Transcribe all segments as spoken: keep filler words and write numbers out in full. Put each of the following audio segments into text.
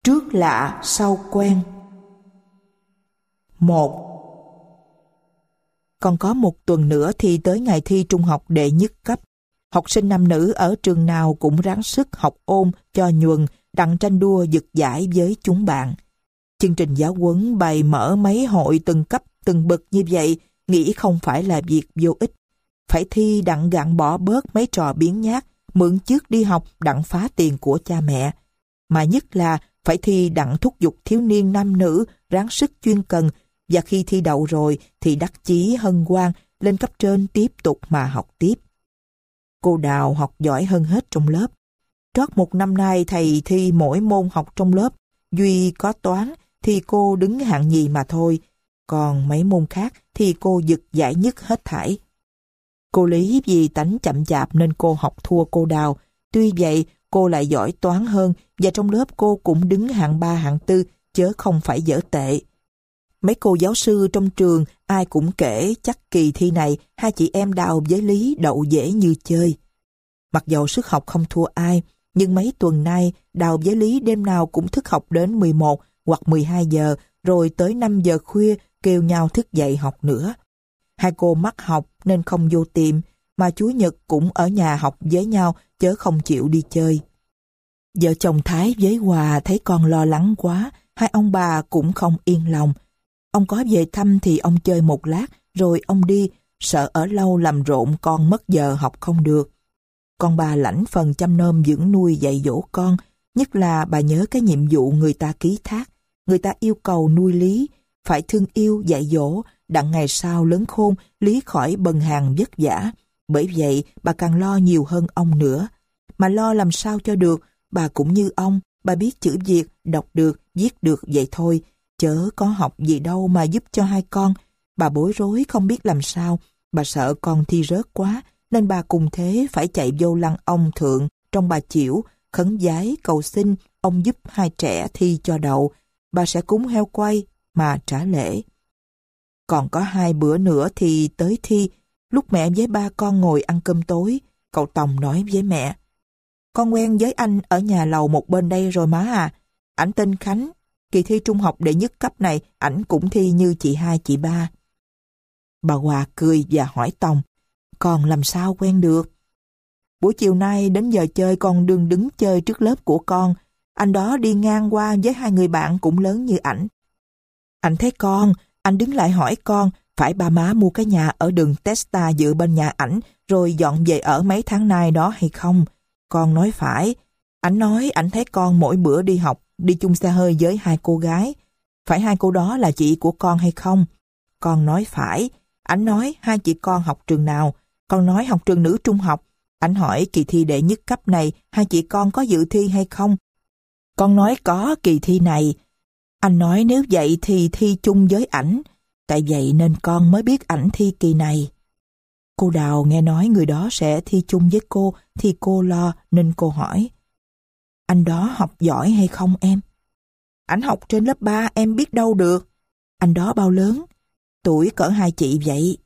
Trước lạ sau quen. Một. Còn có một tuần nữa thì tới ngày thi trung học đệ nhất cấp. Học sinh nam nữ ở trường nào cũng ráng sức học ôn cho nhuần, đặng tranh đua giật giải với chúng bạn. Chương trình giáo huấn bày mở mấy hội từng cấp từng bậc như vậy, nghĩ không phải là việc vô ích. Phải thi đặng gạn bỏ bớt mấy trò biếng nhác, mượn trước đi học đặng phá tiền của cha mẹ. Mà nhất là phải thi đặng thúc giục thiếu niên nam nữ ráng sức chuyên cần, và khi thi đậu rồi thì đắc chí hân hoan lên cấp trên tiếp tục mà học tiếp. Cô Đào học giỏi hơn hết trong lớp. Trót một năm nay thầy thi mỗi môn học trong lớp, duy có toán thì cô đứng hạng nhì mà thôi, còn mấy môn khác thì cô giật giải nhất hết thảy. Cô Lý vì tánh chậm chạp nên cô học thua cô Đào. Tuy vậy cô lại giỏi toán hơn, và trong lớp cô cũng đứng hạng ba hạng tư, chớ không phải dở tệ. Mấy cô giáo sư trong trường ai cũng kể chắc kỳ thi này hai chị em Đào với Lý đậu dễ như chơi. Mặc dầu sức học không thua ai, nhưng mấy tuần nay Đào với Lý đêm nào cũng thức học đến mười một hoặc mười hai giờ, rồi tới năm giờ khuya kêu nhau thức dậy học nữa. Hai cô mắc học nên không vô tiệm, mà Chúa Nhật cũng ở nhà học với nhau chớ không chịu đi chơi. Vợ chồng Thái với Hòa thấy con lo lắng quá, hai ông bà cũng không yên lòng. Ông có về thăm thì ông chơi một lát, rồi ông đi, sợ ở lâu làm rộn con mất giờ học không được. Con bà lãnh phần chăm nom dưỡng nuôi dạy dỗ con, nhất là bà nhớ cái nhiệm vụ người ta ký thác. Người ta yêu cầu nuôi Lý, phải thương yêu dạy dỗ, đặng ngày sau lớn khôn Lý khỏi bần hàng vất vả. Bởi vậy bà càng lo nhiều hơn ông nữa. Mà lo làm sao cho được, bà cũng như ông, bà biết chữ Việt, đọc được, viết được vậy thôi, chớ có học gì đâu mà giúp cho hai con. Bà bối rối không biết làm sao, bà sợ con thi rớt quá, nên bà cùng thế phải chạy vô lăng ông thượng trong Bà Chiểu, khấn vái cầu xin ông giúp hai trẻ thi cho đậu. Bà sẽ cúng heo quay mà trả lễ. Còn có hai bữa nữa thì tới thi. Lúc mẹ với ba con ngồi ăn cơm tối, cậu Tòng nói với mẹ: "Con quen với anh ở nhà lầu một bên đây rồi má à. Ảnh tên Khánh, kỳ thi trung học đệ nhất cấp này ảnh cũng thi như chị hai chị ba." Bà Hòa cười và hỏi Tòng: "Con làm sao quen được?" "Buổi chiều nay đến giờ chơi con đương đứng chơi trước lớp của con. Anh đó đi ngang qua với hai người bạn cũng lớn như ảnh. Anh thấy con, anh đứng lại hỏi con phải ba má mua cái nhà ở đường Testa dự bên nhà ảnh rồi dọn về ở mấy tháng nay đó hay không. Con nói phải. Ảnh nói ảnh thấy con mỗi bữa đi học đi chung xe hơi với hai cô gái. Phải hai cô đó là chị của con hay không? Con nói phải. Ảnh nói hai chị con học trường nào? Con nói học trường nữ trung học. Ảnh hỏi kỳ thi đệ nhất cấp này hai chị con có dự thi hay không? Con nói có kỳ thi này. Anh nói nếu vậy thì thi chung với ảnh. Tại vậy nên con mới biết ảnh thi kỳ này." Cô Đào nghe nói người đó sẽ thi chung với cô thì cô lo nên cô hỏi: "Anh đó học giỏi hay không em?" "Ảnh học trên lớp ba, em biết đâu được." "Anh đó bao lớn?" "Tuổi cỡ hai chị vậy."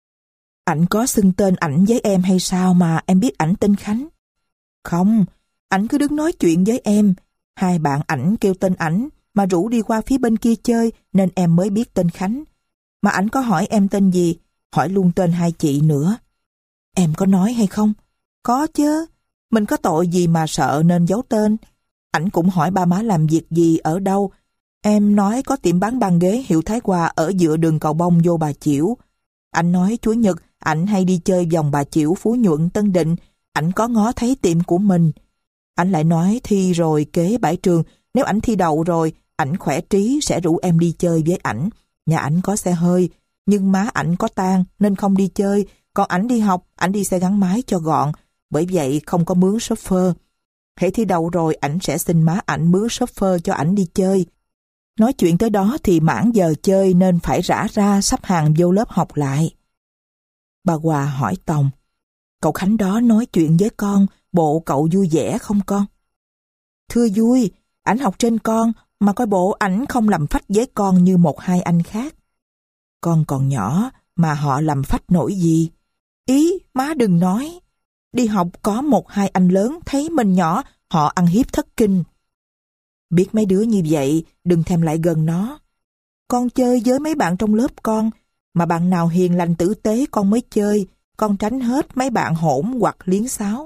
"Ảnh có xưng tên ảnh với em hay sao mà em biết ảnh tên Khánh?" "Không, ảnh cứ đứng nói chuyện với em. Hai bạn ảnh kêu tên ảnh mà rủ đi qua phía bên kia chơi nên em mới biết tên Khánh. Mà ảnh có hỏi em tên gì, hỏi luôn tên hai chị nữa." "Em có nói hay không?" "Có chứ, mình có tội gì mà sợ nên giấu tên. Ảnh cũng hỏi ba má làm việc gì ở đâu. Em nói có tiệm bán bàn ghế hiệu Thái Hòa ở giữa đường Cầu Bông vô Bà Chiểu. Ảnh nói Chủ nhật ảnh hay đi chơi vòng Bà Chiểu, Phú Nhuận, Tân Định. Ảnh có ngó thấy tiệm của mình. Ảnh lại nói thi rồi kế bãi trường, nếu ảnh thi đậu rồi, ảnh khỏe trí sẽ rủ em đi chơi với ảnh. Nhà ảnh có xe hơi, nhưng má ảnh có tang nên không đi chơi, còn ảnh đi học, ảnh đi xe gắn máy cho gọn, bởi vậy không có mướn chauffeur. Hễ thi đậu rồi ảnh sẽ xin má ảnh mướn chauffeur cho ảnh đi chơi." Nói chuyện tới đó thì mãn giờ chơi nên phải rã ra sắp hàng vô lớp học lại. Bà Hòa hỏi Tòng: "Cậu Khánh đó nói chuyện với con, bộ cậu vui vẻ không con?" "Thưa vui, ảnh học trên con, mà coi bộ ảnh không làm phách với con như một hai anh khác." "Con còn nhỏ mà họ làm phách nổi gì?" "Ý, má đừng nói. Đi học có một hai anh lớn thấy mình nhỏ, họ ăn hiếp thất kinh." Biết mấy đứa như vậy, đừng thèm lại gần nó. Con chơi với mấy bạn trong lớp con, mà bạn nào hiền lành tử tế con mới chơi, con tránh hết mấy bạn hỗn hoặc liến xáo.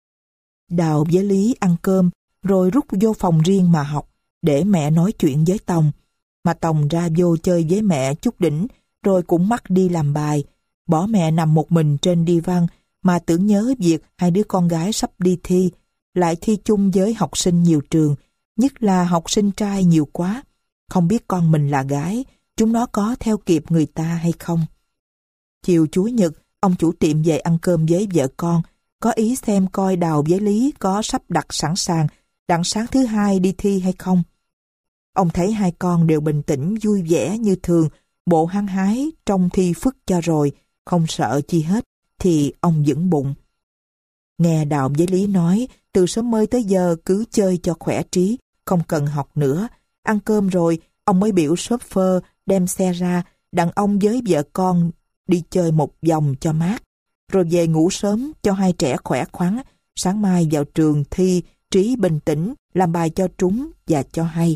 Đào với Lý ăn cơm, rồi rút vô phòng riêng mà học, để mẹ nói chuyện với Tòng. Mà Tòng ra vô chơi với mẹ chút đỉnh, rồi cũng mắc đi làm bài, bỏ mẹ nằm một mình trên đi văn, mà tưởng nhớ việc hai đứa con gái sắp đi thi, lại thi chung với học sinh nhiều trường, nhất là học sinh trai nhiều quá. Không biết con mình là gái, chúng nó có theo kịp người ta hay không. Chiều Chủ nhật, ông chủ tiệm về ăn cơm với vợ con, có ý xem coi Đào với Lý có sắp đặt sẵn sàng đặng sáng thứ hai đi thi hay không. Ông thấy hai con đều bình tĩnh vui vẻ như thường, bộ hăng hái trong thi phức cho rồi, không sợ chi hết, thì ông vững bụng. Nghe Đào với Lý nói, từ sớm mới tới giờ cứ chơi cho khỏe trí, không cần học nữa. Ăn cơm rồi, ông mới biểu chauffeur đem xe ra, đặng ông với vợ con đi chơi một vòng cho mát, rồi về ngủ sớm cho hai trẻ khỏe khoắn, sáng mai vào trường thi, trí bình tĩnh, làm bài cho trúng và cho hay.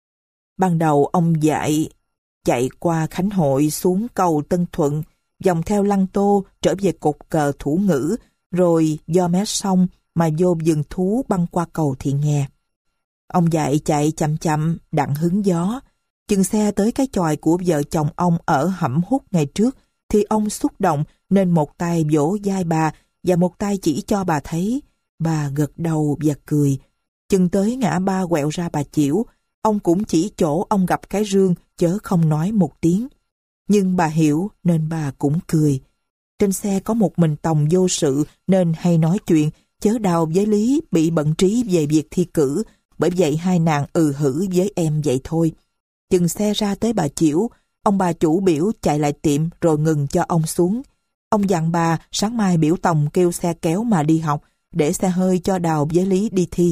Ban đầu ông dạy chạy qua Khánh Hội xuống cầu Tân Thuận, dòng theo Lăng Tô trở về cột cờ Thủ Ngữ, rồi do mé sông mà vô vườn thú băng qua cầu Thị Nghè. Ông dạy chạy chậm chậm, đặng hứng gió. Chừng xe tới cái chòi của vợ chồng ông ở Hẩm Hút ngày trước, thì ông xúc động nên một tay vỗ vai bà và một tay chỉ cho bà thấy. Bà gật đầu và cười. Chừng tới ngã ba quẹo ra Bà Chiểu, ông cũng chỉ chỗ ông gặp cái rương chớ không nói một tiếng. Nhưng bà hiểu nên bà cũng cười. Trên xe có một mình Tòng vô sự nên hay nói chuyện, chớ Đào với Lý bị bận trí về việc thi cử, bởi vậy hai nàng ừ hử với em vậy thôi. Chừng xe ra tới Bà Chiểu, ông bà chủ biểu chạy lại tiệm rồi ngừng cho ông xuống. Ông dặn bà sáng mai biểu Tòng kêu xe kéo mà đi học, để xe hơi cho Đào với Lý đi thi.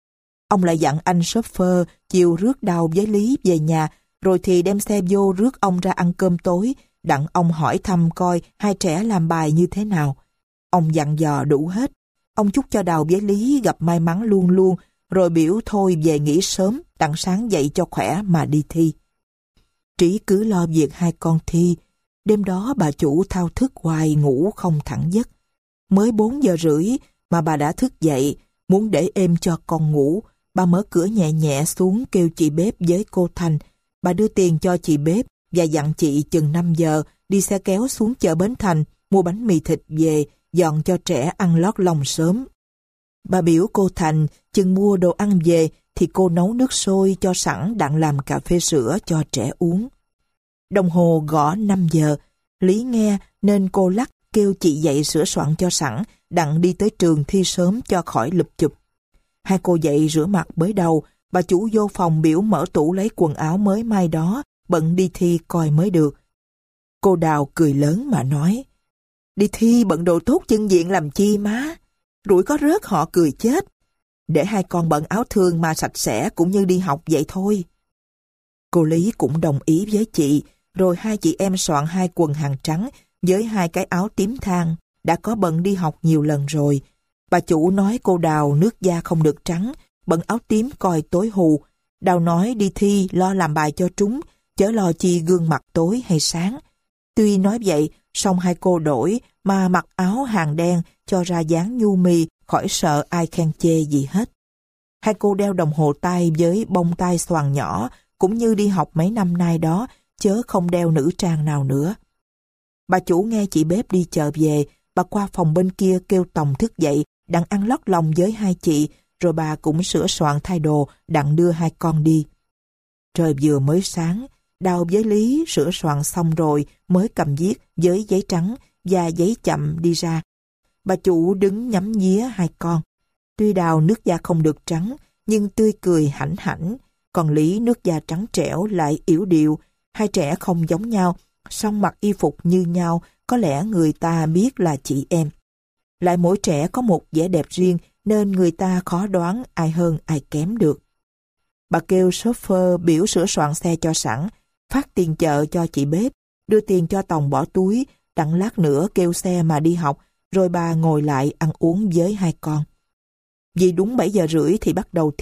Ông lại dặn anh chauffeur chiều rước Đào với Lý về nhà, rồi thì đem xe vô rước ông ra ăn cơm tối, đặng ông hỏi thăm coi hai trẻ làm bài như thế nào. Ông dặn dò đủ hết. Ông chúc cho Đào với Lý gặp may mắn luôn luôn, rồi biểu thôi về nghỉ sớm, đặng sáng dậy cho khỏe mà đi thi. Trí cứ lo việc hai con thi. Đêm đó bà chủ thao thức hoài ngủ không thẳng giấc. Mới bốn giờ rưỡi mà bà đã thức dậy, muốn để êm cho con ngủ. Bà mở cửa nhẹ nhẹ xuống kêu chị bếp với cô Thành. Bà đưa tiền cho chị bếp và dặn chị chừng năm giờ đi xe kéo xuống chợ Bến Thành, mua bánh mì thịt về, dọn cho trẻ ăn lót lòng sớm. Bà biểu cô Thành chừng mua đồ ăn về thì cô nấu nước sôi cho sẵn đặng làm cà phê sữa cho trẻ uống. Đồng hồ gõ năm giờ, Lý nghe nên cô lắc kêu chị dậy sửa soạn cho sẵn, đặng đi tới trường thi sớm cho khỏi lụp chụp. Hai cô dậy rửa mặt bới đầu, bà chủ vô phòng biểu mở tủ lấy quần áo mới may đó, bận đi thi coi mới được. Cô Đào cười lớn mà nói, đi thi bận đồ tốt chân diện làm chi má, rủi có rớt họ cười chết. Để hai con bận áo thường mà sạch sẽ cũng như đi học vậy thôi. Cô Lý cũng đồng ý với chị, rồi hai chị em soạn hai quần hàng trắng với hai cái áo tím than, đã có bận đi học nhiều lần rồi. Bà chủ nói cô Đào nước da không được trắng, bận áo tím coi tối hù. Đào nói đi thi lo làm bài cho trúng, chớ lo chi gương mặt tối hay sáng. Tuy nói vậy, song hai cô đổi mà mặc áo hàng đen cho ra dáng nhu mì, khỏi sợ ai khen chê gì hết. Hai cô đeo đồng hồ tay với bông tai xoàn nhỏ, cũng như đi học mấy năm nay đó, chớ không đeo nữ trang nào nữa. Bà chủ nghe chị bếp đi chợ về, bà qua phòng bên kia kêu Tòng thức dậy, đặng ăn lót lòng với hai chị, rồi bà cũng sửa soạn thay đồ, đặng đưa hai con đi. Trời vừa mới sáng, Đào với Lý sửa soạn xong rồi mới cầm viết với giấy trắng và giấy chậm đi ra. Bà chủ đứng nhắm nhía hai con. Tuy Đào nước da không được trắng, nhưng tươi cười hãnh hãnh, còn Lý nước da trắng trẻo lại yểu điệu. Hai trẻ không giống nhau, song mặc y phục như nhau, có lẽ người ta biết là chị em. Lại mỗi trẻ có một vẻ đẹp riêng, nên người ta khó đoán ai hơn ai kém được. Bà kêu chauffeur biểu sửa soạn xe cho sẵn, phát tiền chợ cho chị bếp, đưa tiền cho Tòng bỏ túi, đặng lát nữa kêu xe mà đi học, rồi bà ngồi lại ăn uống với hai con. Vì đúng bảy giờ rưỡi thì bắt đầu thi,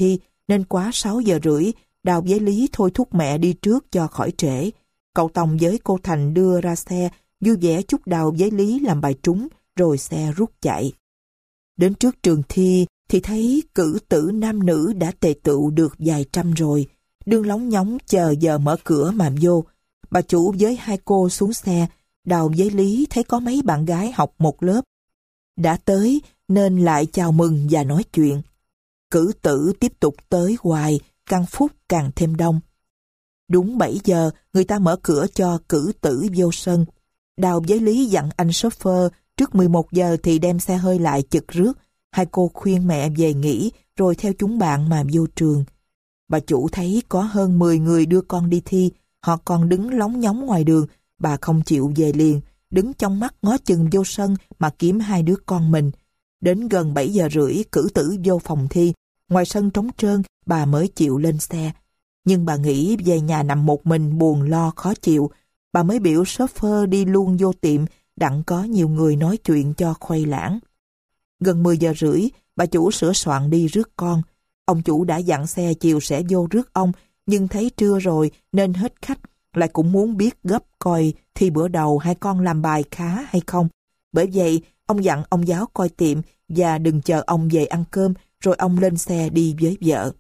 nên quá sáu giờ rưỡi, Đào với Lý thôi thúc mẹ đi trước cho khỏi trễ. Cậu Tòng với cô Thành đưa ra xe, vui vẻ chúc Đào với Lý làm bài trúng, rồi xe rút chạy. Đến trước trường thi thì thấy cử tử nam nữ đã tề tựu được vài trăm rồi, đương lóng nhóng chờ giờ mở cửa mà vô. Bà chủ với hai cô xuống xe, Đào với Lý thấy có mấy bạn gái học một lớp đã tới nên lại chào mừng và nói chuyện. Cử tử tiếp tục tới hoài, càng phút càng thêm đông. Đúng bảy giờ, người ta mở cửa cho cử tử vô sân. Đào với Lý dặn anh chauffeur trước mười một giờ thì đem xe hơi lại chực rước. Hai cô khuyên mẹ về nghỉ rồi theo chúng bạn mà vô trường. Bà chủ thấy có hơn mười người đưa con đi thi, họ còn đứng lóng nhóng ngoài đường. Bà không chịu về liền, đứng trong mắt ngó chừng vô sân mà kiếm hai đứa con mình. Đến gần bảy giờ rưỡi cử tử vô phòng thi, ngoài sân trống trơn bà mới chịu lên xe. Nhưng bà nghĩ về nhà nằm một mình buồn lo khó chịu, bà mới biểu chauffeur đi luôn vô tiệm đặng có nhiều người nói chuyện cho khuây lãng. Gần mười giờ rưỡi, bà chủ sửa soạn đi rước con. Ông chủ đã dặn xe chiều sẽ vô rước ông, nhưng thấy trưa rồi nên hết khách, lại cũng muốn biết gấp coi thi bữa đầu hai con làm bài khá hay không. Bởi vậy, ông dặn ông giáo coi tiệm và đừng chờ ông về ăn cơm, rồi ông lên xe đi với vợ.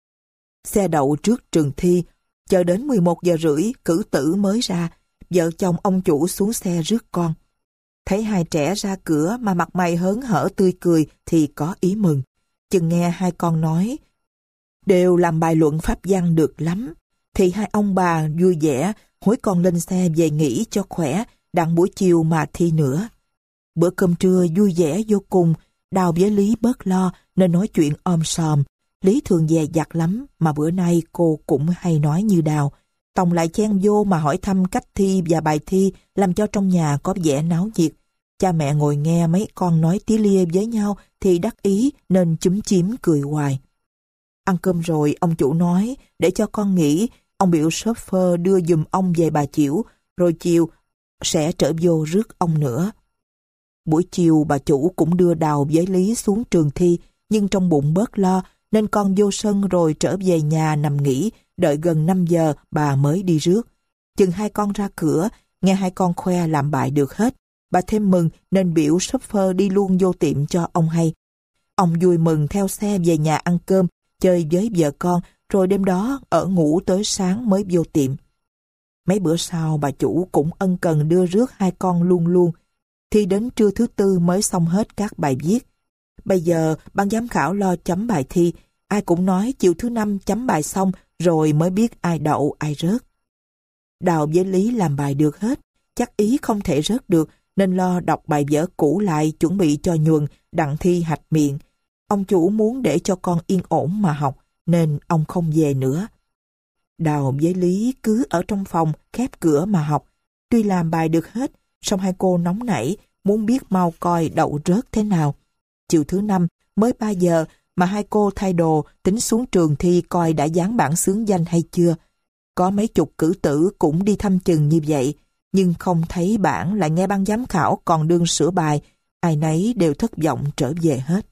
Xe đậu trước trường thi, chờ đến mười một giờ rưỡi cử tử mới ra, vợ chồng ông chủ xuống xe rước con. Thấy hai trẻ ra cửa mà mặt mày hớn hở tươi cười thì có ý mừng. Chừng nghe hai con nói đều làm bài luận pháp văn được lắm, thì hai ông bà vui vẻ hối con lên xe về nghỉ cho khỏe, đặng buổi chiều mà thi nữa. Bữa cơm trưa vui vẻ vô cùng, Đào với Lý bớt lo nên nói chuyện om sòm. Lý thường dè dặt lắm, mà bữa nay cô cũng hay nói như Đào. Tòng lại chen vô mà hỏi thăm cách thi và bài thi, làm cho trong nhà có vẻ náo nhiệt. Cha mẹ ngồi nghe mấy con nói tí lia với nhau thì đắc ý nên chúm chím cười hoài. Ăn cơm rồi, ông chủ nói để cho con nghỉ, ông biểu chauffeur đưa giùm ông về Bà Chiểu, rồi chiều sẽ trở vô rước ông nữa. Buổi chiều bà chủ cũng đưa Đào với Lý xuống trường thi, nhưng trong bụng bớt lo nên con vô sân rồi trở về nhà nằm nghỉ, đợi gần năm giờ bà mới đi rước. Chừng hai con ra cửa, nghe hai con khoe làm bài được hết, bà thêm mừng nên biểu chauffeur đi luôn vô tiệm cho ông hay. Ông vui mừng theo xe về nhà ăn cơm, chơi với vợ con, rồi đêm đó ở ngủ tới sáng mới vô tiệm. Mấy bữa sau bà chủ cũng ân cần đưa rước hai con luôn luôn, thì đến trưa thứ tư mới xong hết các bài viết. Bây giờ ban giám khảo lo chấm bài thi, ai cũng nói chiều thứ năm chấm bài xong rồi mới biết ai đậu ai rớt. Đào với Lý làm bài được hết, chắc ý không thể rớt được nên lo đọc bài vở cũ lại chuẩn bị cho nhuần đặng thi hạch miệng. Ông chủ muốn để cho con yên ổn mà học nên ông không về nữa. Đào với Lý cứ ở trong phòng khép cửa mà học. Tuy làm bài được hết, song hai cô nóng nảy muốn biết mau coi đậu rớt thế nào. Chiều thứ năm mới ba giờ mà hai cô thay đồ tính xuống trường thi coi đã dán bảng xướng danh hay chưa. Có mấy chục cử tử cũng đi thăm chừng như vậy, nhưng không thấy bảng, lại nghe ban giám khảo còn đương sửa bài, ai nấy đều thất vọng trở về hết.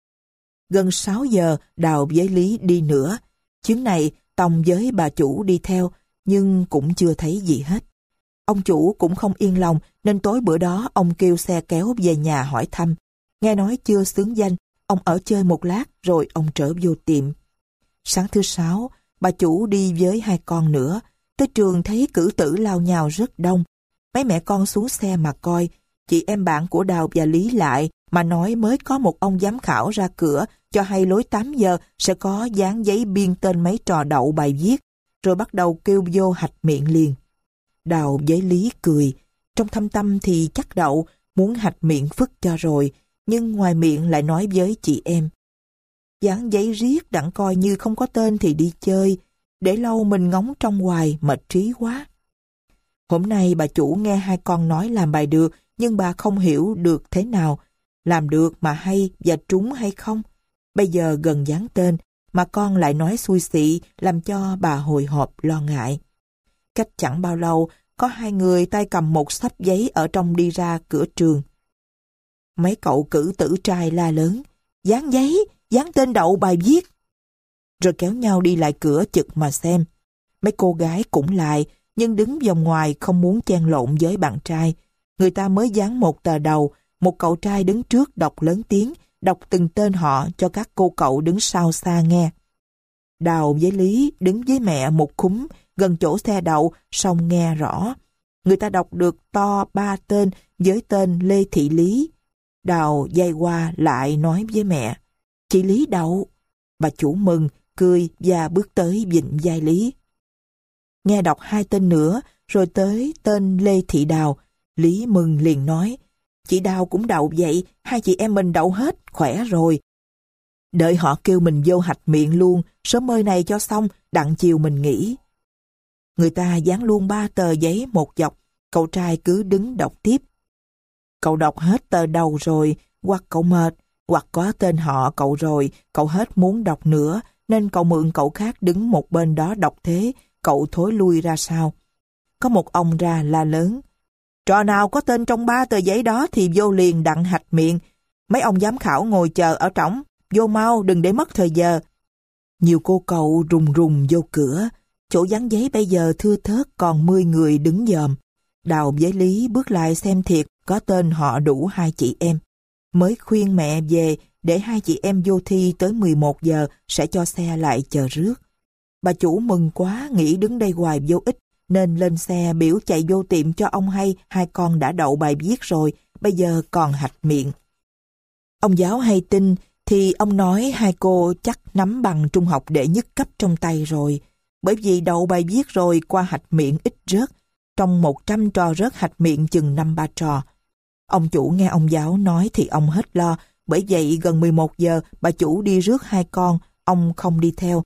Gần sáu giờ Đào với Lý đi nữa. Chuyến này Tòng với bà chủ đi theo, nhưng cũng chưa thấy gì hết. Ông chủ cũng không yên lòng nên tối bữa đó ông kêu xe kéo về nhà hỏi thăm. Nghe nói chưa xướng danh, ông ở chơi một lát rồi ông trở vô tiệm. Sáng thứ sáu, bà chủ đi với hai con nữa. Tới trường thấy cử tử lao nhào rất đông. Mấy mẹ con xuống xe mà coi. Chị em bạn của Đào và Lý lại mà nói mới có một ông giám khảo ra cửa cho hay lối tám giờ sẽ có dán giấy biên tên mấy trò đậu bài viết, rồi bắt đầu kêu vô hạch miệng liền. Đào với Lý cười, trong thâm tâm thì chắc đậu, muốn hạch miệng phức cho rồi, nhưng ngoài miệng lại nói với chị em. Dán giấy riết đặng coi như không có tên thì đi chơi, để lâu mình ngóng trong hoài mệt trí quá. Hôm nay bà chủ nghe hai con nói làm bài được, nhưng bà không hiểu được thế nào, làm được mà hay và trúng hay không. Bây giờ gần dán tên, mà con lại nói xui xị, làm cho bà hồi hộp lo ngại. Cách chẳng bao lâu, có hai người tay cầm một xấp giấy ở trong đi ra cửa trường. Mấy cậu cử tử trai la lớn, dán giấy, dán tên đậu bài viết. rồi kéo nhau đi lại cửa chực mà xem. Mấy cô gái cũng lại, nhưng đứng vòng ngoài không muốn chen lộn với bạn trai. Người ta mới dán một tờ đầu, một cậu trai đứng trước đọc lớn tiếng, đọc từng tên họ cho các cô cậu đứng sau xa nghe. Đào với Lý đứng với mẹ một khúm, gần chỗ xe đậu, song nghe rõ. Người ta đọc được to ba tên với tên Lê Thị Lý. Đào dây qua lại nói với mẹ, chị Lý đậu. Bà chủ mừng, cười và bước tới vịn vai Lý. Nghe đọc hai tên nữa, rồi tới tên Lê Thị Đào. Lý mừng liền nói, chị Đào cũng đậu vậy, hai chị em mình đậu hết, khỏe rồi. Đợi họ kêu mình vô hạch miệng luôn, sớm mơi này cho xong, đặng chiều mình nghỉ. Người ta dán luôn ba tờ giấy một dọc, cậu trai cứ đứng đọc tiếp. Cậu đọc hết tờ đầu rồi, hoặc cậu mệt, hoặc có tên họ cậu rồi, cậu hết muốn đọc nữa, nên cậu mượn cậu khác đứng một bên đó đọc thế, cậu thối lui ra sau. Có một ông ra la lớn, trò nào có tên trong ba tờ giấy đó thì vô liền đặng hạch miệng. Mấy ông giám khảo ngồi chờ ở trỏng, vô mau đừng để mất thời giờ. Nhiều cô cậu rùng rùng vô cửa, chỗ dán giấy bây giờ thưa thớt còn mười người đứng dòm. Đào với Lý bước lại xem thiệt có tên họ đủ hai chị em. Mới khuyên mẹ về để hai chị em vô thi tới mười một giờ sẽ cho xe lại chờ rước. Bà chủ mừng quá nghĩ đứng đây hoài vô ích, nên lên xe biểu chạy vô tiệm cho ông hay hai con đã đậu bài viết rồi, bây giờ còn hạch miệng. Ông giáo hay tin thì ông nói hai cô chắc nắm bằng trung học đệ nhất cấp trong tay rồi, bởi vì đậu bài viết rồi qua hạch miệng ít rớt, trong một trăm trò rớt hạch miệng chừng năm ba trò. Ông chủ nghe ông giáo nói thì ông hết lo, bởi vậy gần mười một giờ bà chủ đi rước hai con, ông không đi theo.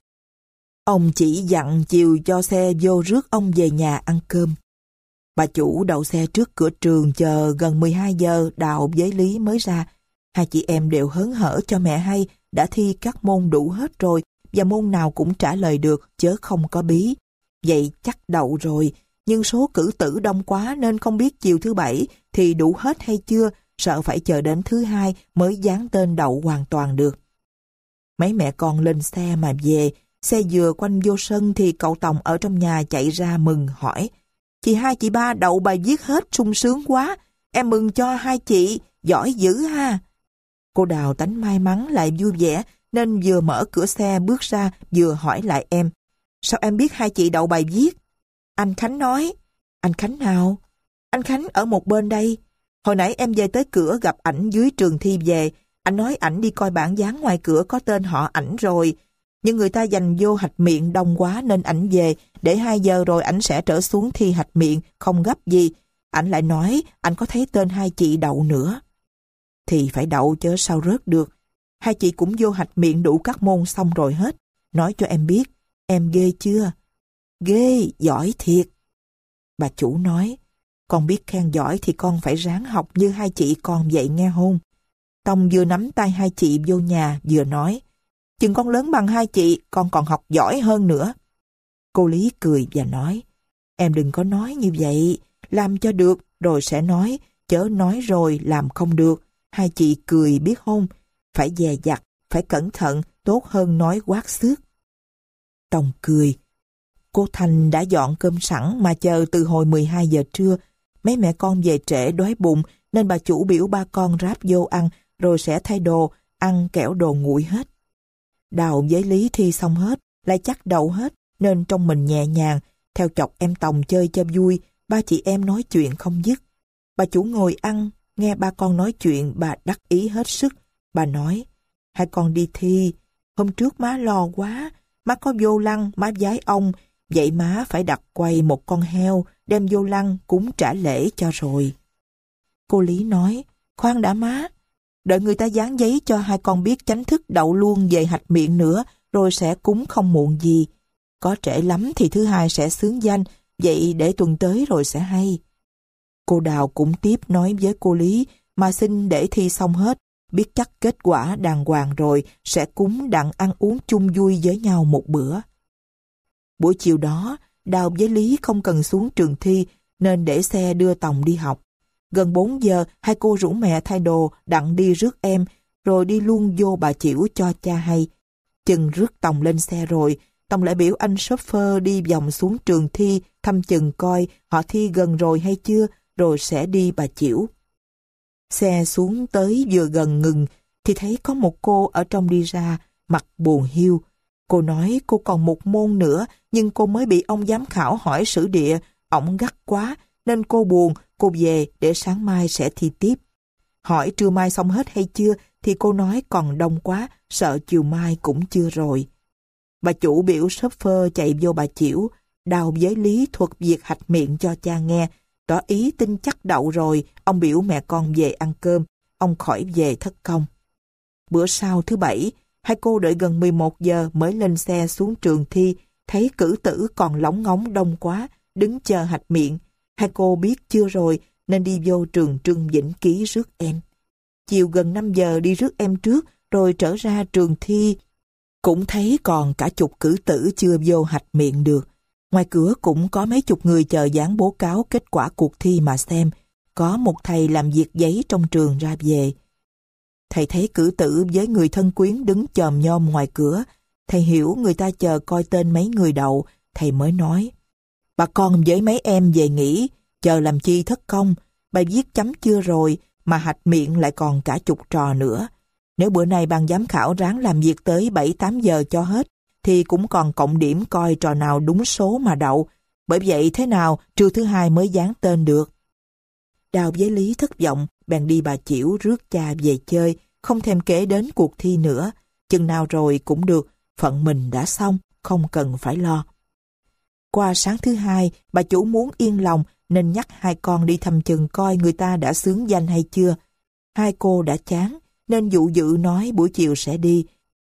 Ông chỉ dặn chiều cho xe vô rước ông về nhà ăn cơm. Bà chủ đậu xe trước cửa trường chờ gần mười hai giờ Đào với Lý mới ra. Hai chị em đều hớn hở cho mẹ hay đã thi các môn đủ hết rồi và môn nào cũng trả lời được chớ không có bí. Vậy chắc đậu rồi, nhưng số cử tử đông quá nên không biết chiều thứ bảy thì đủ hết hay chưa, sợ phải chờ đến thứ hai mới dán tên đậu hoàn toàn được. Mấy mẹ con lên xe mà về, xe vừa quanh vô sân thì cậu Tòng ở trong nhà chạy ra mừng hỏi, chị hai chị ba đậu bài viết hết sung sướng quá, em mừng cho hai chị, giỏi dữ ha. Cô Đào tánh may mắn lại vui vẻ nên vừa mở cửa xe bước ra vừa hỏi lại em, sao em biết hai chị đậu bài viết? Anh Khánh nói. Anh Khánh nào? Anh Khánh ở một bên đây. Hồi nãy em về tới cửa gặp ảnh dưới trường thi về, anh nói ảnh đi coi bảng dán ngoài cửa có tên họ ảnh rồi, nhưng người ta dành vô hạch miệng đông quá nên ảnh về, để hai giờ rồi ảnh sẽ trở xuống thi hạch miệng, không gấp gì. Ảnh lại nói ảnh có thấy tên hai chị đậu nữa. Thì phải đậu chứ sao rớt được. Hai chị cũng vô hạch miệng đủ các môn xong rồi hết. Nói cho em biết, em ghê chưa? Ghê, giỏi thiệt. Bà chủ nói, con biết khen giỏi thì con phải ráng học như hai chị con vậy nghe không? Tông vừa nắm tay hai chị vô nhà vừa nói, chừng con lớn bằng hai chị, con còn học giỏi hơn nữa. Cô Lý cười và nói, em đừng có nói như vậy, làm cho được rồi sẽ nói, chớ nói rồi làm không được. Hai chị cười biết không, phải dè dặt, phải cẩn thận, tốt hơn nói quát xước. Tòng cười. Cô Thành đã dọn cơm sẵn mà chờ từ hồi mười hai giờ trưa. Mấy mẹ con về trễ đói bụng nên bà chủ biểu ba con ráp vô ăn rồi sẽ thay đồ, ăn kẻo đồ nguội hết. Đào với Lý thi xong hết, lại chắc đậu hết nên trong mình nhẹ nhàng, theo chọc em Tòng chơi cho vui, ba chị em nói chuyện không dứt. Bà chủ ngồi ăn, nghe ba con nói chuyện bà đắc ý hết sức. Bà nói, hai con đi thi, hôm trước má lo quá, má có vô lăng, má vái ông, vậy má phải đặt quầy một con heo, đem vô lăng cúng trả lễ cho rồi. Cô Lý nói, khoan đã má, đợi người ta dán giấy cho hai con biết chánh thức đậu luôn về hạch miệng nữa, rồi sẽ cúng không muộn gì. Có trễ lắm thì thứ hai sẽ xướng danh, vậy để tuần tới rồi sẽ hay. Cô Đào cũng tiếp nói với cô Lý, mà xin để thi xong hết, biết chắc kết quả đàng hoàng rồi, sẽ cúng đặng ăn uống chung vui với nhau một bữa. Buổi chiều đó, Đào với Lý không cần xuống trường thi, nên để xe đưa Tòng đi học. Gần bốn giờ, hai cô rủ mẹ thay đồ, đặng đi rước em, rồi đi luôn vô bà Chiểu cho cha hay. Chừng rước Tòng lên xe rồi, Tòng lại biểu anh chauffeur đi vòng xuống trường thi thăm chừng coi họ thi gần rồi hay chưa, rồi sẽ đi Bà Chiểu. Xe xuống tới vừa gần ngừng thì thấy có một cô ở trong đi ra, mặt buồn hiu. Cô nói cô còn một môn nữa, nhưng cô mới bị ông giám khảo hỏi sử địa, ổng gắt quá, nên cô buồn, cô về để sáng mai sẽ thi tiếp. Hỏi trưa mai xong hết hay chưa, thì cô nói còn đông quá, sợ chiều mai cũng chưa rồi. Bà chủ biểu chauffeur chạy vô Bà Chiểu, đào giới lý thuật việc hạch miệng cho cha nghe, tỏ ý tin chắc đậu rồi, ông biểu mẹ con về ăn cơm, ông khỏi về thất công. Bữa sau thứ bảy, hai cô đợi gần mười một giờ mới lên xe xuống trường thi, thấy cử tử còn lóng ngóng đông quá, đứng chờ hạch miệng. Hai cô biết chưa rồi nên đi vô trường Trưng Vĩnh Ký rước em. Chiều gần năm giờ đi rước em trước, rồi trở ra trường thi. Cũng thấy còn cả chục cử tử chưa vô hạch miệng được. Ngoài cửa cũng có mấy chục người chờ dán bố cáo kết quả cuộc thi mà xem. Có một thầy làm việc giấy trong trường ra về. Thầy thấy cử tử với người thân quyến đứng chòm nhom ngoài cửa. Thầy hiểu người ta chờ coi tên mấy người đậu. Thầy mới nói: bà con với mấy em về nghỉ, chờ làm chi thất công. Bài viết chấm chưa rồi, mà hạch miệng lại còn cả chục trò nữa. Nếu bữa nay ban giám khảo ráng làm việc tới bảy tám giờ cho hết, thì cũng còn cộng điểm coi trò nào đúng số mà đậu. Bởi vậy thế nào trưa thứ hai mới dán tên được. Đào với Lý thất vọng, bèn đi Bà Chiểu rước cha về chơi, không thèm kể đến cuộc thi nữa. Chừng nào rồi cũng được, phận mình đã xong, không cần phải lo. Qua sáng thứ hai, bà chủ muốn yên lòng nên nhắc hai con đi thăm chừng coi người ta đã xướng danh hay chưa. Hai cô đã chán nên dụ dự nói buổi chiều sẽ đi,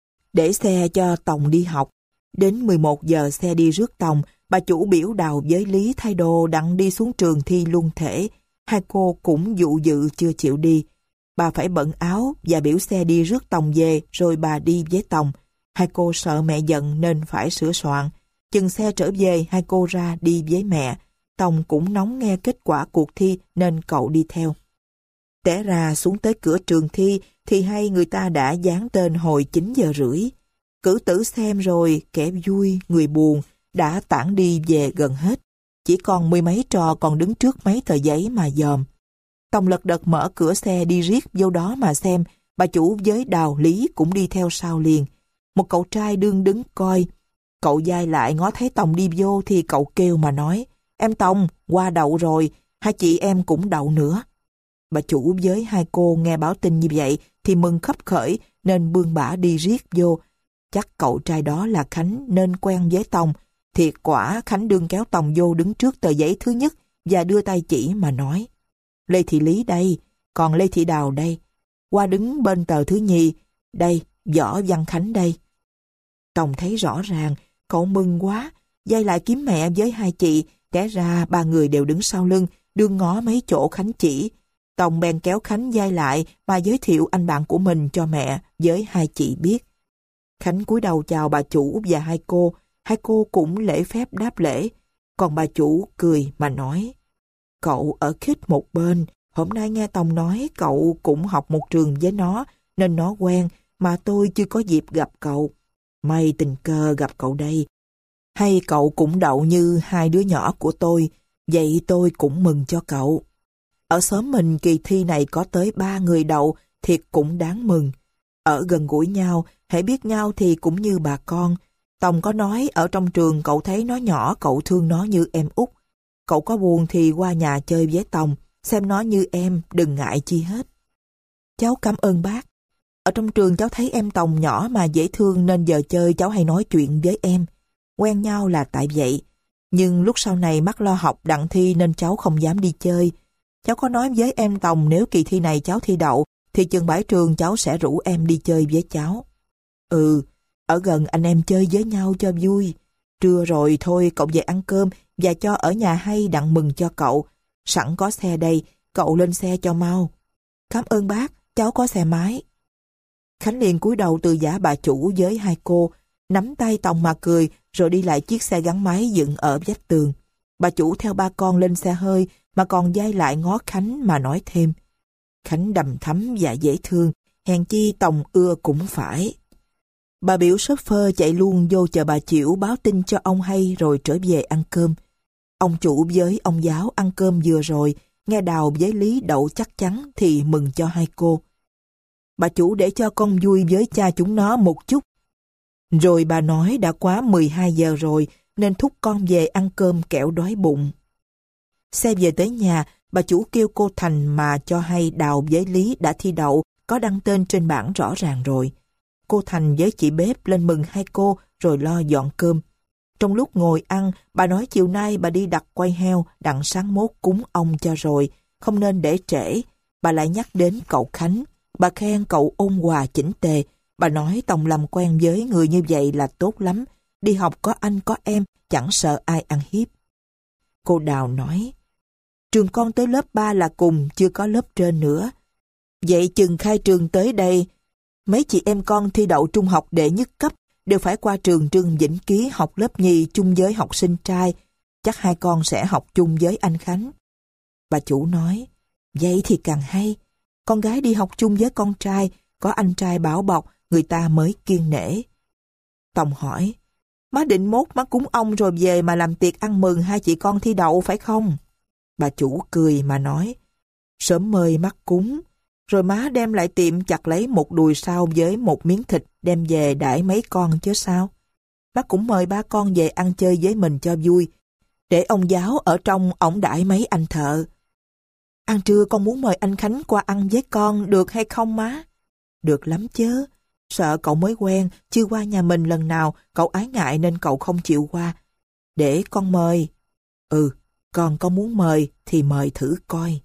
để xe cho Tòng đi học. Đến mười một giờ xe đi rước Tòng, bà chủ biểu Đào với Lý thay đồ đặng đi xuống trường thi luôn thể. Hai cô cũng dụ dự chưa chịu đi. Bà phải bận áo và biểu xe đi rước Tòng về rồi bà đi với Tòng. Hai cô sợ mẹ giận nên phải sửa soạn. Chừng xe trở về, hai cô ra đi với mẹ. Tòng cũng nóng nghe kết quả cuộc thi nên cậu đi theo. Té ra xuống tới cửa trường thi thì hay người ta đã dán tên hồi chín giờ rưỡi. Cử tử xem rồi, kẻ vui, người buồn, đã tản đi về gần hết. Chỉ còn mười mấy trò còn đứng trước mấy tờ giấy mà dòm. Tòng lật đật mở cửa xe đi riết vô đó mà xem. Bà chủ với Đào Lý cũng đi theo sau liền. Một cậu trai đương đứng coi. Cậu dai lại ngó thấy Tòng đi vô thì cậu kêu mà nói: em Tòng, qua đậu rồi, hai chị em cũng đậu nữa. Bà chủ với hai cô nghe báo tin như vậy thì mừng khấp khởi nên bươn bả đi riết vô. Chắc cậu trai đó là Khánh nên quen với Tòng. Thiệt quả Khánh đương kéo Tòng vô đứng trước tờ giấy thứ nhất và đưa tay chỉ mà nói: Lê Thị Lý đây, còn Lê Thị Đào đây. Qua đứng bên tờ thứ nhì, đây, Võ Văn Khánh đây. Tòng thấy rõ ràng, cậu mừng quá, dai lại kiếm mẹ với hai chị, té ra ba người đều đứng sau lưng, đương ngó mấy chỗ Khánh chỉ. Tòng bèn kéo Khánh dai lại mà giới thiệu anh bạn của mình cho mẹ với hai chị biết. Khánh cúi đầu chào bà chủ và hai cô, hai cô cũng lễ phép đáp lễ. Còn bà chủ cười mà nói: cậu ở khích một bên, hôm nay nghe Tòng nói cậu cũng học một trường với nó, nên nó quen, mà tôi chưa có dịp gặp cậu. May tình cờ gặp cậu đây. Hay cậu cũng đậu như hai đứa nhỏ của tôi, vậy tôi cũng mừng cho cậu. Ở xóm mình kỳ thi này có tới ba người đậu, thiệt cũng đáng mừng. Ở gần gũi nhau, hãy biết nhau thì cũng như bà con. Tòng có nói ở trong trường cậu thấy nó nhỏ, cậu thương nó như em út. Cậu có buồn thì qua nhà chơi với Tòng, xem nó như em, đừng ngại chi hết. Cháu cảm ơn bác. Ở trong trường cháu thấy em Tòng nhỏ mà dễ thương nên giờ chơi cháu hay nói chuyện với em. Quen nhau là tại vậy. Nhưng lúc sau này mắc lo học đặng thi nên cháu không dám đi chơi. Cháu có nói với em Tòng nếu kỳ thi này cháu thi đậu thì chừng bãi trường cháu sẽ rủ em đi chơi với cháu. Ừ, ở gần anh em chơi với nhau cho vui. Trưa rồi thôi cậu về ăn cơm và cho ở nhà hay đặng mừng cho cậu. Sẵn có xe đây, cậu lên xe cho mau. Cảm ơn bác, cháu có xe máy. Khánh liền cúi đầu từ giả bà chủ với hai cô, nắm tay Tòng mà cười rồi đi lại chiếc xe gắn máy dựng ở vách tường. Bà chủ theo ba con lên xe hơi mà còn dai lại ngó Khánh mà nói thêm: Khánh đằm thắm và dễ thương, hèn chi Tòng ưa cũng phải. Bà biểu shopper chạy luôn vô chờ bà Chiểu báo tin cho ông hay rồi trở về ăn cơm. Ông chủ với ông giáo ăn cơm vừa rồi, nghe Đào với Lý đậu chắc chắn thì mừng cho hai cô. Bà chủ để cho con vui với cha chúng nó một chút. Rồi bà nói đã quá mười hai giờ rồi nên thúc con về ăn cơm kẻo đói bụng. Xe về tới nhà, bà chủ kêu cô Thành mà cho hay Đào với Lý đã thi đậu, có đăng tên trên bảng rõ ràng rồi. Cô Thành với chị bếp lên mừng hai cô rồi lo dọn cơm. Trong lúc ngồi ăn, bà nói chiều nay bà đi đặt quay heo đặng sáng mốt cúng ông cho rồi, không nên để trễ. Bà lại nhắc đến cậu Khánh, bà khen cậu ôn hòa chỉnh tề. Bà nói Tòng làm quen với người như vậy là tốt lắm, đi học có anh có em, chẳng sợ ai ăn hiếp. Cô Đào nói, trường con tới lớp ba là cùng, chưa có lớp trên nữa. Vậy chừng khai trường tới đây, mấy chị em con thi đậu trung học đệ nhất cấp đều phải qua trường Trương Vĩnh Ký học lớp nhì chung với học sinh trai. Chắc hai con sẽ học chung với anh Khánh. Bà chủ nói, vậy thì càng hay. Con gái đi học chung với con trai, có anh trai bảo bọc, người ta mới kiêng nể. Tòng hỏi, má định mốt má cúng ông rồi về mà làm tiệc ăn mừng hai chị con thi đậu phải không? Bà chủ cười mà nói, sớm mời mắt cúng, rồi má đem lại tiệm chặt lấy một đùi sao với một miếng thịt đem về đãi mấy con chứ sao. Má cũng mời ba con về ăn chơi với mình cho vui, để ông giáo ở trong ổng đãi mấy anh thợ. Ăn trưa con muốn mời anh Khánh qua ăn với con được hay không má? Được lắm chứ, sợ cậu mới quen, chưa qua nhà mình lần nào, cậu ái ngại nên cậu không chịu qua. Để con mời. Ừ, còn con muốn mời thì mời thử coi.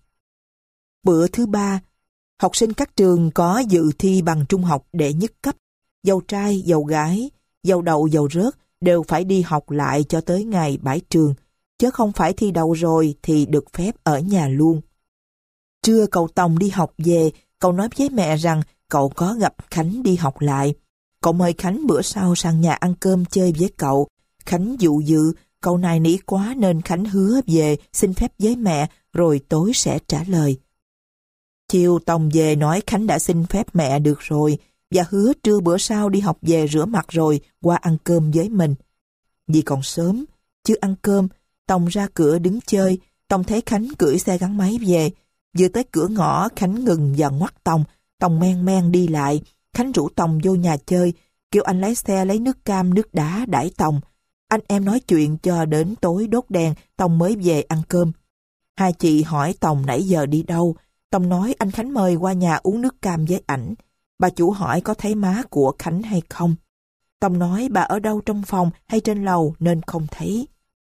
Bữa thứ ba, học sinh các trường có dự thi bằng trung học đệ nhất cấp. Dâu trai, dâu gái, dâu đậu, dâu rớt đều phải đi học lại cho tới ngày bãi trường, chứ không phải thi đậu rồi thì được phép ở nhà luôn. Trưa cậu Tòng đi học về, cậu nói với mẹ rằng cậu có gặp Khánh đi học lại. Cậu mời Khánh bữa sau sang nhà ăn cơm chơi với cậu. Khánh dụ dự, cậu nài nỉ quá nên Khánh hứa về xin phép với mẹ rồi tối sẽ trả lời. Chiều Tòng về nói Khánh đã xin phép mẹ được rồi và hứa trưa bữa sau đi học về rửa mặt rồi qua ăn cơm với mình. Vì còn sớm, chưa ăn cơm, Tòng ra cửa đứng chơi. Tòng thấy Khánh cưỡi xe gắn máy về. Vừa tới cửa ngõ, Khánh ngừng và ngoắt Tòng. Tòng men men đi lại. Khánh rủ Tòng vô nhà chơi, kêu anh lái xe lấy nước cam nước đá đãi Tòng. Anh em nói chuyện cho đến tối đốt đèn, Tòng mới về ăn cơm. Hai chị hỏi Tòng nãy giờ đi đâu. Tòng nói anh Khánh mời qua nhà uống nước cam với ảnh. Bà chủ hỏi có thấy má của Khánh hay không. Tòng nói bà ở đâu trong phòng hay trên lầu nên không thấy.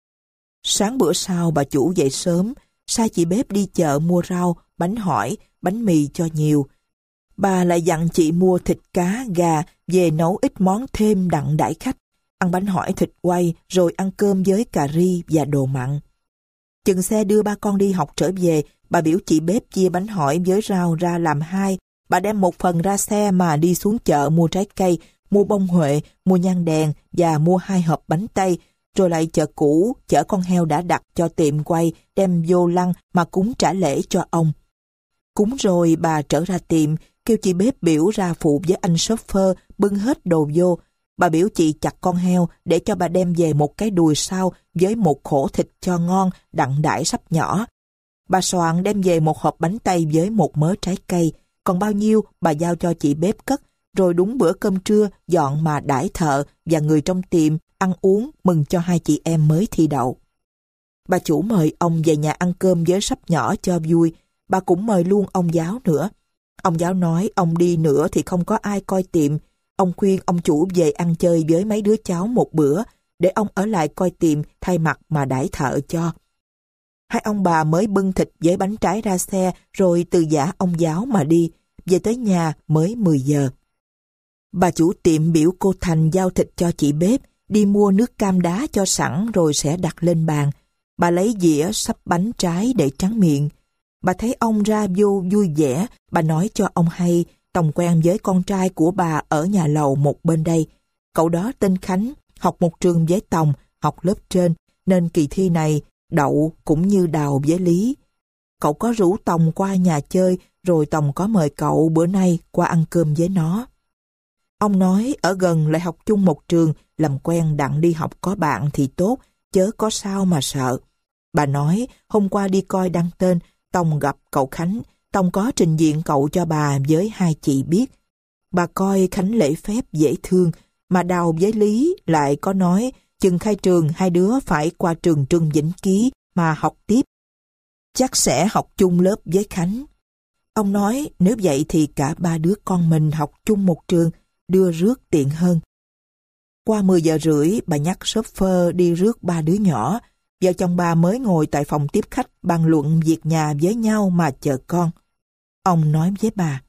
Sáng bữa sau bà chủ dậy sớm, sai chị bếp đi chợ mua rau, bánh hỏi, bánh mì cho nhiều. Bà lại dặn chị mua thịt cá, gà về nấu ít món thêm đặng đãi khách. Ăn bánh hỏi thịt quay rồi ăn cơm với cà ri và đồ mặn. Chừng xe đưa ba con đi học trở về, bà biểu chị bếp chia bánh hỏi với rau ra làm hai. Bà đem một phần ra xe mà đi xuống chợ mua trái cây, mua bông huệ, mua nhang đèn và mua hai hộp bánh tây, rồi lại chợ cũ, chở con heo đã đặt cho tiệm quay, đem vô lăng mà cúng trả lễ cho ông. Cúng rồi bà trở ra tiệm, kêu chị bếp biểu ra phụ với anh shopper bưng hết đồ vô. Bà biểu chị chặt con heo để cho bà đem về một cái đùi sau với một khổ thịt cho ngon đặng đãi sắp nhỏ. Bà soạn đem về một hộp bánh tây với một mớ trái cây, còn bao nhiêu bà giao cho chị bếp cất, rồi đúng bữa cơm trưa dọn mà đãi thợ và người trong tiệm ăn uống mừng cho hai chị em mới thi đậu. Bà chủ mời ông về nhà ăn cơm với sắp nhỏ cho vui, bà cũng mời luôn ông giáo nữa. Ông giáo nói ông đi nữa thì không có ai coi tiệm. Ông khuyên ông chủ về ăn chơi với mấy đứa cháu một bữa, để ông ở lại coi tiệm thay mặt mà đãi thợ cho. Hai ông bà mới bưng thịt với bánh trái ra xe rồi từ giả ông giáo mà đi, về tới nhà mới mười giờ. Bà chủ tiệm biểu cô Thành giao thịt cho chị bếp, đi mua nước cam đá cho sẵn rồi sẽ đặt lên bàn. Bà lấy dĩa sắp bánh trái để tráng miệng. Bà thấy ông ra vô vui vẻ, bà nói cho ông hay, Tòng quen với con trai của bà ở nhà lầu một bên đây. Cậu đó tên Khánh, học một trường với Tòng, học lớp trên, nên kỳ thi này đậu cũng như Đào với Lý. Cậu có rủ Tòng qua nhà chơi, rồi Tòng có mời cậu bữa nay qua ăn cơm với nó. Ông nói ở gần lại học chung một trường, làm quen đặng đi học có bạn thì tốt, chớ có sao mà sợ. Bà nói hôm qua đi coi đăng tên, Tông gặp cậu Khánh, Tông có trình diện cậu cho bà với hai chị biết. Bà coi Khánh lễ phép dễ thương, mà Đào với Lý lại có nói chừng khai trường hai đứa phải qua trường Trương Vĩnh Ký mà học tiếp. Chắc sẽ học chung lớp với Khánh. Ông nói nếu vậy thì cả ba đứa con mình học chung một trường, đưa rước tiện hơn. Qua mười giờ rưỡi, bà nhắc shopper đi rước ba đứa nhỏ. Vợ chồng bà mới ngồi tại phòng tiếp khách bàn luận việc nhà với nhau mà chờ con. Ông nói với bà: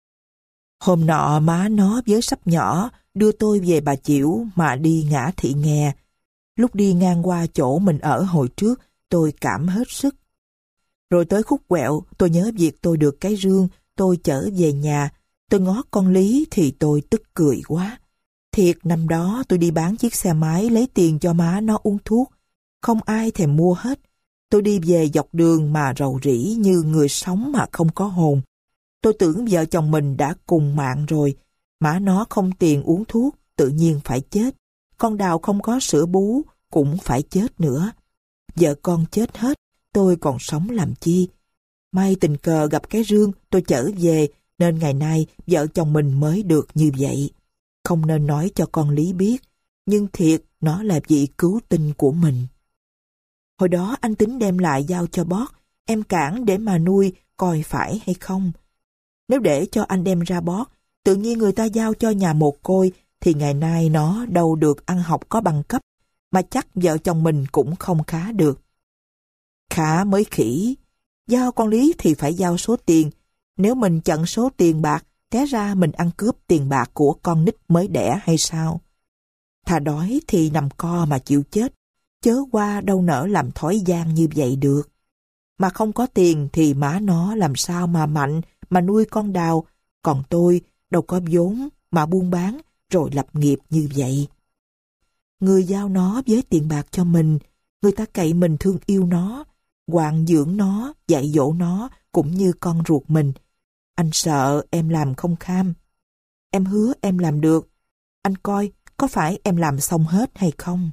hôm nọ má nó với sắp nhỏ đưa tôi về Bà Chiểu mà đi ngã Thị Nghè. Lúc đi ngang qua chỗ mình ở hồi trước, tôi cảm hết sức. Rồi tới khúc quẹo, tôi nhớ việc tôi được cái rương, tôi chở về nhà. Tôi ngó con Lý thì tôi tức cười quá. Thiệt năm đó tôi đi bán chiếc xe máy lấy tiền cho má nó uống thuốc. Không ai thèm mua hết. Tôi đi về dọc đường mà rầu rĩ như người sống mà không có hồn. Tôi tưởng vợ chồng mình đã cùng mạng rồi. Má nó không tiền uống thuốc, tự nhiên phải chết. Con Đào không có sữa bú, cũng phải chết nữa. Vợ con chết hết, tôi còn sống làm chi. May tình cờ gặp cái rương, tôi chở về, nên ngày nay vợ chồng mình mới được như vậy. Không nên nói cho con Lý biết, nhưng thiệt nó là vị cứu tinh của mình. Hồi đó anh tính đem lại giao cho Bót, em cản để mà nuôi, coi phải hay không. Nếu để cho anh đem ra Bót, tự nhiên người ta giao cho nhà mồ côi, thì ngày nay nó đâu được ăn học có bằng cấp, mà chắc vợ chồng mình cũng không khá được. Khá mới khỉ, giao con Lý thì phải giao số tiền. Nếu mình chặn số tiền bạc, té ra mình ăn cướp tiền bạc của con nít mới đẻ hay sao? Thà đói thì nằm co mà chịu chết, chớ qua đâu nỡ làm thói gian như vậy được. Mà không có tiền thì má nó làm sao mà mạnh mà nuôi con Đào, còn tôi đâu có vốn mà buôn bán rồi lập nghiệp như vậy. Người giao nó với tiền bạc cho mình, người ta cậy mình thương yêu nó, quạng dưỡng nó, dạy dỗ nó cũng như con ruột mình. Anh sợ em làm không kham. Em hứa em làm được. Anh coi có phải em làm xong hết hay không?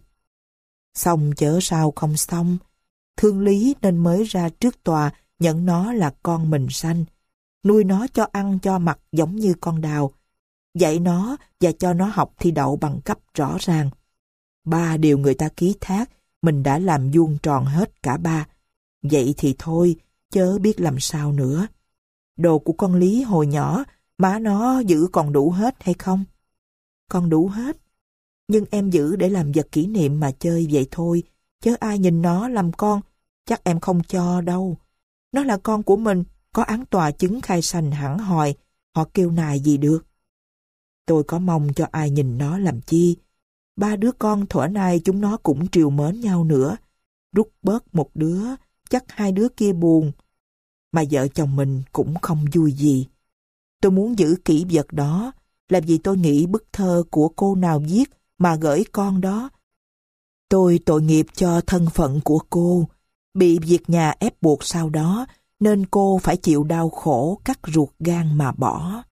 Xong chớ sao không xong. Thương Lý nên mới ra trước tòa nhận nó là con mình sanh. Nuôi nó cho ăn cho mặc giống như con Đào. Dạy nó và cho nó học thi đậu bằng cấp rõ ràng. Ba điều người ta ký thác, mình đã làm vuông tròn hết cả ba. Vậy thì thôi, chớ biết làm sao nữa. Đồ của con Lý hồi nhỏ, má nó giữ còn đủ hết hay không? Còn đủ hết. Nhưng em giữ để làm vật kỷ niệm mà chơi vậy thôi, chớ ai nhìn nó làm con, chắc em không cho đâu. Nó là con của mình, có án tòa chứng khai sanh hẳn hòi, họ kêu nài gì được. Tôi có mong cho ai nhìn nó làm chi. Ba đứa con thuở nay chúng nó cũng trìu mến nhau nữa. Rút bớt một đứa, chắc hai đứa kia buồn. Mà vợ chồng mình cũng không vui gì. Tôi muốn giữ kỹ vật đó, là vì tôi nghĩ bức thơ của cô nào viết mà gửi con đó. Tôi tội nghiệp cho thân phận của cô, bị việc nhà ép buộc sau đó, nên cô phải chịu đau khổ cắt ruột gan mà bỏ.